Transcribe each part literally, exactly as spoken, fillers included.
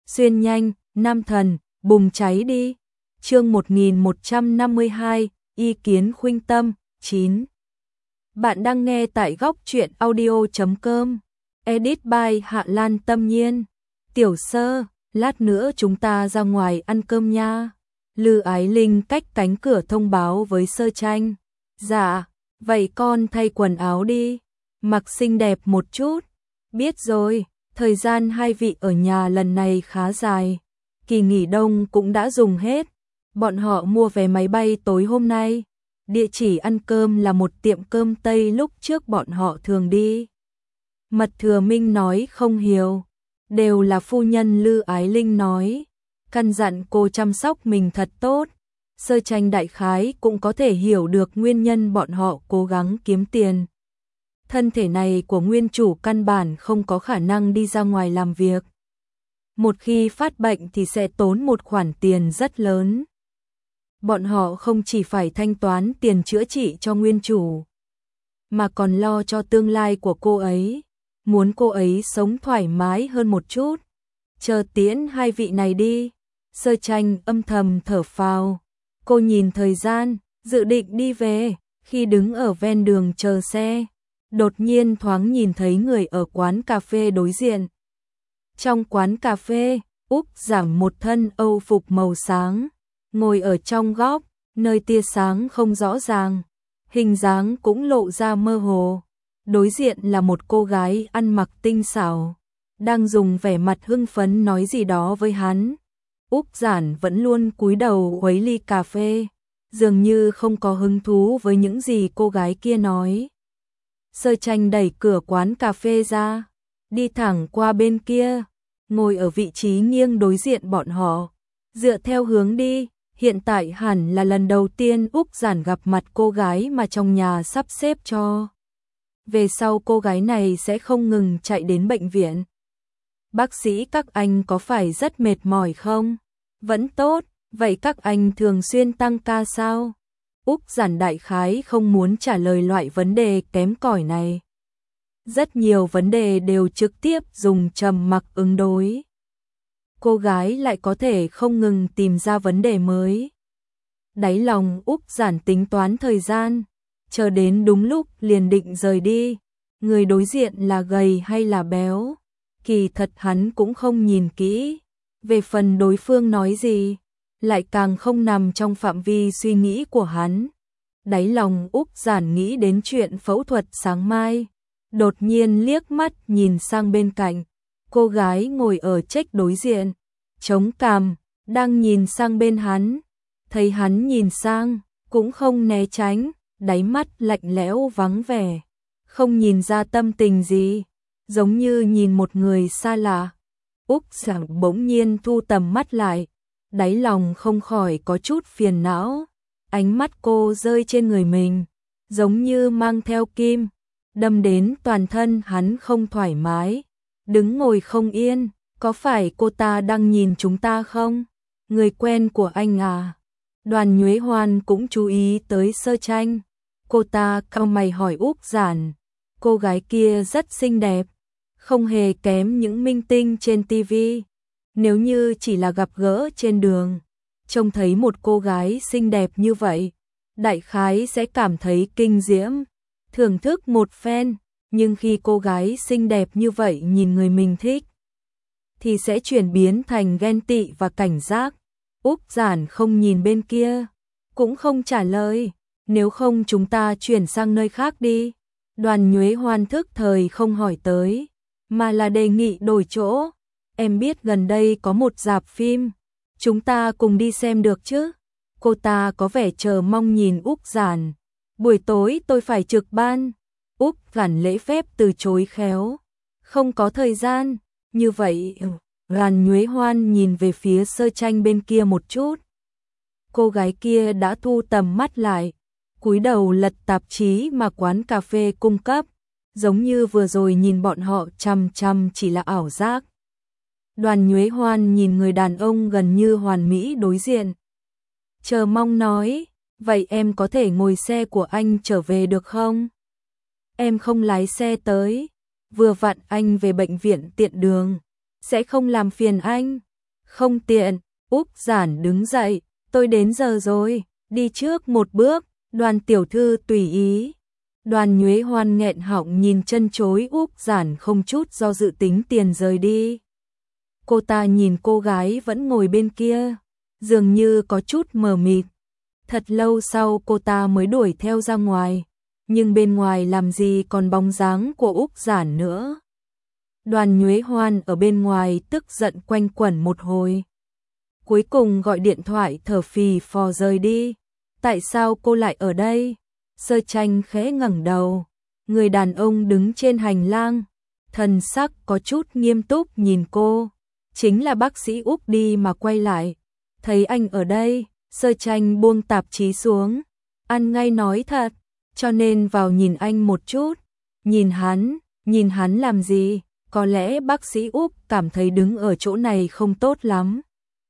xuyên nhanh, nam thần, bùng cháy đi. Chương một nghìn một trăm năm mươi hai, ý kiến khuynh tâm, chín. Bạn đang nghe tại góc truyện audio chấm com. Edit by Hạ Lan Tâm Nhiên. Tiểu Sơ, lát nữa chúng ta ra ngoài ăn cơm nha. Lư Ái Linh cách cánh cửa thông báo với Sơ Tranh. Dạ, vậy con thay quần áo đi, mặc xinh đẹp một chút. Biết rồi, thời gian hai vị ở nhà lần này khá dài. Kỳ nghỉ đông cũng đã dùng hết. Bọn họ mua vé máy bay tối hôm nay. Địa chỉ ăn cơm là một tiệm cơm Tây lúc trước bọn họ thường đi. Mật Thừa Minh nói không hiểu. Đều là phu nhân Lư Ái Linh nói. Căn dặn cô chăm sóc mình thật tốt. Sơ Tranh đại khái cũng có thể hiểu được nguyên nhân bọn họ cố gắng kiếm tiền. Thân thể này của nguyên chủ căn bản không có khả năng đi ra ngoài làm việc. Một khi phát bệnh thì sẽ tốn một khoản tiền rất lớn. Bọn họ không chỉ phải thanh toán tiền chữa trị cho nguyên chủ, mà còn lo cho tương lai của cô ấy, muốn cô ấy sống thoải mái hơn một chút. Chờ tiễn hai vị này đi. Sơ Tranh âm thầm thở phào. Cô nhìn thời gian, dự định đi về, khi đứng ở ven đường chờ xe, đột nhiên thoáng nhìn thấy người ở quán cà phê đối diện. Trong quán cà phê, Úc Giảng một thân Âu phục màu sáng, ngồi ở trong góc, nơi tia sáng không rõ ràng, hình dáng cũng lộ ra mơ hồ. Đối diện là một cô gái ăn mặc tinh xảo, đang dùng vẻ mặt hưng phấn nói gì đó với hắn. Úc Giản vẫn luôn cúi đầu khuấy ly cà phê, dường như không có hứng thú với những gì cô gái kia nói. Sơ Tranh đẩy cửa quán cà phê ra, đi thẳng qua bên kia, ngồi ở vị trí nghiêng đối diện bọn họ. Dựa theo hướng đi, hiện tại hẳn là lần đầu tiên Úc Giản gặp mặt cô gái mà trong nhà sắp xếp cho. Về sau cô gái này sẽ không ngừng chạy đến bệnh viện. Bác sĩ các anh có phải rất mệt mỏi không? Vẫn tốt, vậy các anh thường xuyên tăng ca sao? Úc Giản đại khái không muốn trả lời loại vấn đề kém cỏi này. Rất nhiều vấn đề đều trực tiếp dùng trầm mặc ứng đối. Cô gái lại có thể không ngừng tìm ra vấn đề mới. Đáy lòng Úc Giản tính toán thời gian, chờ đến đúng lúc liền định rời đi. Người đối diện là gầy hay là béo? Kỳ thật hắn cũng không nhìn kỹ. Về phần đối phương nói gì, lại càng không nằm trong phạm vi suy nghĩ của hắn. Đáy lòng Úc Giản nghĩ đến chuyện phẫu thuật sáng mai, đột nhiên liếc mắt nhìn sang bên cạnh. Cô gái ngồi ở trách đối diện, chống cằm, đang nhìn sang bên hắn. Thấy hắn nhìn sang, cũng không né tránh, đáy mắt lạnh lẽo vắng vẻ, không nhìn ra tâm tình gì, giống như nhìn một người xa lạ. Úc Giản bỗng nhiên thu tầm mắt lại, đáy lòng không khỏi có chút phiền não. Ánh mắt cô rơi trên người mình, giống như mang theo kim, đâm đến toàn thân hắn không thoải mái, đứng ngồi không yên. Có phải cô ta đang nhìn chúng ta không? Người quen của anh à? Đoàn Nhuế Hoan cũng chú ý tới Sơ Tranh. Cô ta cau mày hỏi Úc Giản. Cô gái kia rất xinh đẹp, không hề kém những minh tinh trên ti vi. Nếu như chỉ là gặp gỡ trên đường, trông thấy một cô gái xinh đẹp như vậy, đại khái sẽ cảm thấy kinh diễm, thưởng thức một phen. Nhưng khi cô gái xinh đẹp như vậy nhìn người mình thích, thì sẽ chuyển biến thành ghen tị và cảnh giác. Úc Giản không nhìn bên kia, cũng không trả lời. Nếu không chúng ta chuyển sang nơi khác đi. Đoàn Nhuế Hoan thức thời không hỏi tới, mà là đề nghị đổi chỗ. Em biết gần đây có một rạp phim, chúng ta cùng đi xem được chứ? Cô ta có vẻ chờ mong nhìn Úc Giản. Buổi tối tôi phải trực ban. Úc Giản lễ phép từ chối khéo. Không có thời gian. Như vậy, Đoàn Nhuế Hoan nhìn về phía Sơ Tranh bên kia một chút. Cô gái kia đã thu tầm mắt lại, cúi đầu lật tạp chí mà quán cà phê cung cấp, giống như vừa rồi nhìn bọn họ chăm chăm chỉ là ảo giác. Đoàn Nhuế Hoan nhìn người đàn ông gần như hoàn mỹ đối diện, chờ mong nói, vậy em có thể ngồi xe của anh trở về được không? Em không lái xe tới, vừa vặn anh về bệnh viện tiện đường, sẽ không làm phiền anh. Không tiện, Úc Giản đứng dậy, tôi đến giờ rồi, đi trước một bước, Đoàn tiểu thư tùy ý. Đoàn Nhuế Hoan nghẹn họng nhìn chân chối Úc Giản không chút do dự tính tiền rời đi. Cô ta nhìn cô gái vẫn ngồi bên kia, dường như có chút mờ mịt. Thật lâu sau cô ta mới đuổi theo ra ngoài, nhưng bên ngoài làm gì còn bóng dáng của Úc Giản nữa. Đoàn Nhuế Hoan ở bên ngoài tức giận quanh quẩn một hồi. Cuối cùng gọi điện thoại thở phì phò rời đi. Tại sao cô lại ở đây? Sơ Tranh khẽ ngẩng đầu, người đàn ông đứng trên hành lang, thần sắc có chút nghiêm túc nhìn cô. Chính là bác sĩ Úc đi mà quay lại. Thấy anh ở đây, Sơ Tranh buông tạp chí xuống. Ăn ngay nói thật, cho nên vào nhìn anh một chút. Nhìn hắn, nhìn hắn làm gì? Có lẽ bác sĩ Úc cảm thấy đứng ở chỗ này không tốt lắm.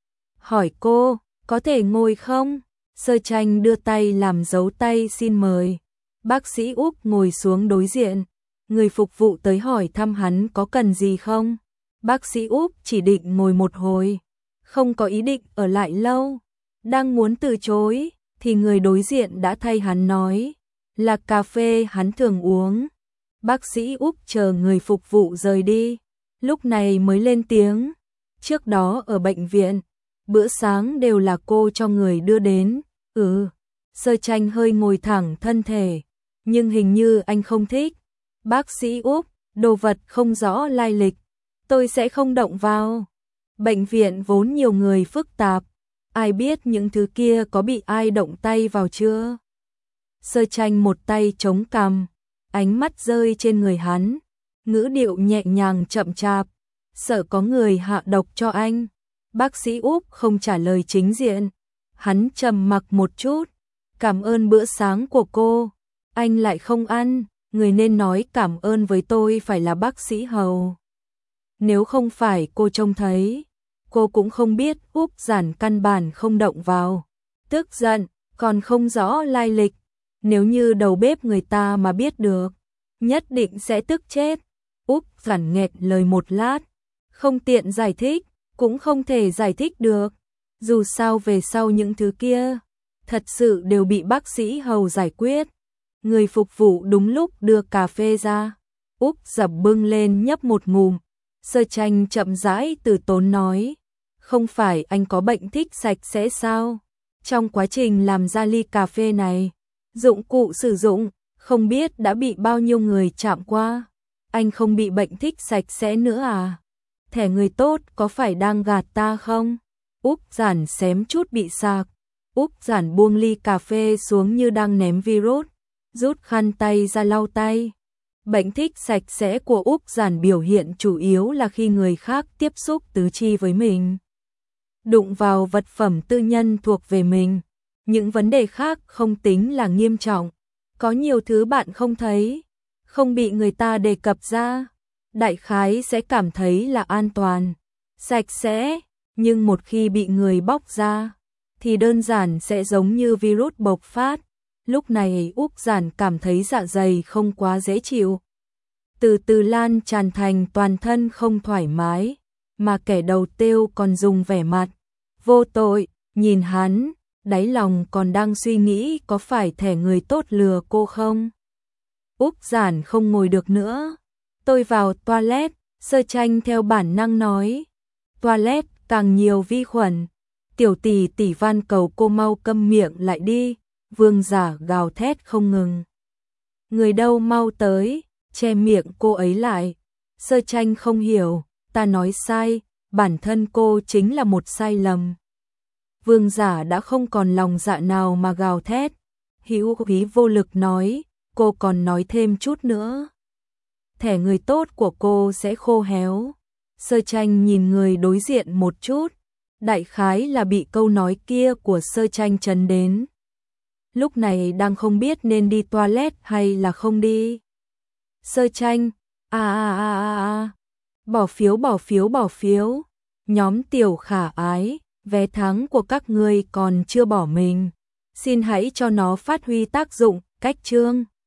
Hỏi cô, có thể ngồi không? Sơ Tranh đưa tay làm dấu tay xin mời. Bác sĩ Úc ngồi xuống đối diện. Người phục vụ tới hỏi thăm hắn có cần gì không? Bác sĩ Úc chỉ định ngồi một hồi, không có ý định ở lại lâu. Đang muốn từ chối, thì người đối diện đã thay hắn nói, là cà phê hắn thường uống. Bác sĩ Úc chờ người phục vụ rời đi, lúc này mới lên tiếng. Trước đó ở bệnh viện, bữa sáng đều là cô cho người đưa đến. Ừ, Sơ Tranh hơi ngồi thẳng thân thể, nhưng hình như anh không thích. Bác sĩ Úc, đồ vật không rõ lai lịch, tôi sẽ không động vào. Bệnh viện vốn nhiều người phức tạp, ai biết những thứ kia có bị ai động tay vào chưa? Sơ Tranh một tay chống cằm, ánh mắt rơi trên người hắn, ngữ điệu nhẹ nhàng chậm chạp, sợ có người hạ độc cho anh. Bác sĩ Úc không trả lời chính diện, hắn trầm mặc một chút, cảm ơn bữa sáng của cô, anh lại không ăn, người nên nói cảm ơn với tôi phải là bác sĩ Hầu. Nếu không phải cô trông thấy, cô cũng không biết Úc Giản căn bản không động vào. Tức giận, còn không rõ lai lịch, nếu như đầu bếp người ta mà biết được, nhất định sẽ tức chết. Úc Giản nghẹt lời một lát, không tiện giải thích, cũng không thể giải thích được. Dù sao về sau những thứ kia, thật sự đều bị bác sĩ Hầu giải quyết. Người phục vụ đúng lúc đưa cà phê ra, Úc dập bưng lên nhấp một ngụm. Sơ Tranh chậm rãi từ tốn nói, không phải anh có bệnh thích sạch sẽ sao? Trong quá trình làm ra ly cà phê này, dụng cụ sử dụng, không biết đã bị bao nhiêu người chạm qua. Anh không bị bệnh thích sạch sẽ nữa à? Thẻ người tốt có phải đang gạt ta không? Úc Giản xém chút bị sạc. Úc Giản buông ly cà phê xuống như đang ném virus, rút khăn tay ra lau tay. Bệnh thích sạch sẽ của Úc Giản biểu hiện chủ yếu là khi người khác tiếp xúc tứ chi với mình, đụng vào vật phẩm tư nhân thuộc về mình. Những vấn đề khác không tính là nghiêm trọng, có nhiều thứ bạn không thấy, không bị người ta đề cập ra, đại khái sẽ cảm thấy là an toàn, sạch sẽ, nhưng một khi bị người bóc ra, thì đơn giản sẽ giống như virus bộc phát. Lúc này Úc Giản cảm thấy dạ dày không quá dễ chịu, từ từ lan tràn thành toàn thân không thoải mái, mà kẻ đầu tiêu còn dùng vẻ mặt vô tội nhìn hắn, đáy lòng còn đang suy nghĩ có phải thẻ người tốt lừa cô không. Úc Giản không ngồi được nữa, tôi vào toilet. Sơ Tranh theo bản năng nói, toilet càng nhiều vi khuẩn. Tiểu tỷ tỷ van cầu cô mau câm miệng lại đi. Vương Giả gào thét không ngừng. Người đâu mau tới, che miệng cô ấy lại. Sơ Tranh không hiểu, ta nói sai, bản thân cô chính là một sai lầm. Vương Giả đã không còn lòng dạ nào mà gào thét. Hữu Quý vô lực nói, cô còn nói thêm chút nữa, thẻ người tốt của cô sẽ khô héo. Sơ Tranh nhìn người đối diện một chút, đại khái là bị câu nói kia của Sơ Tranh chấn đến. Lúc này đang không biết nên đi toilet hay là không đi. Sơ Tranh, a a a a a, bỏ phiếu bỏ phiếu bỏ phiếu. Nhóm Tiểu Khả Ái, vé thắng của các ngươi còn chưa bỏ mình, xin hãy cho nó phát huy tác dụng. Cách chương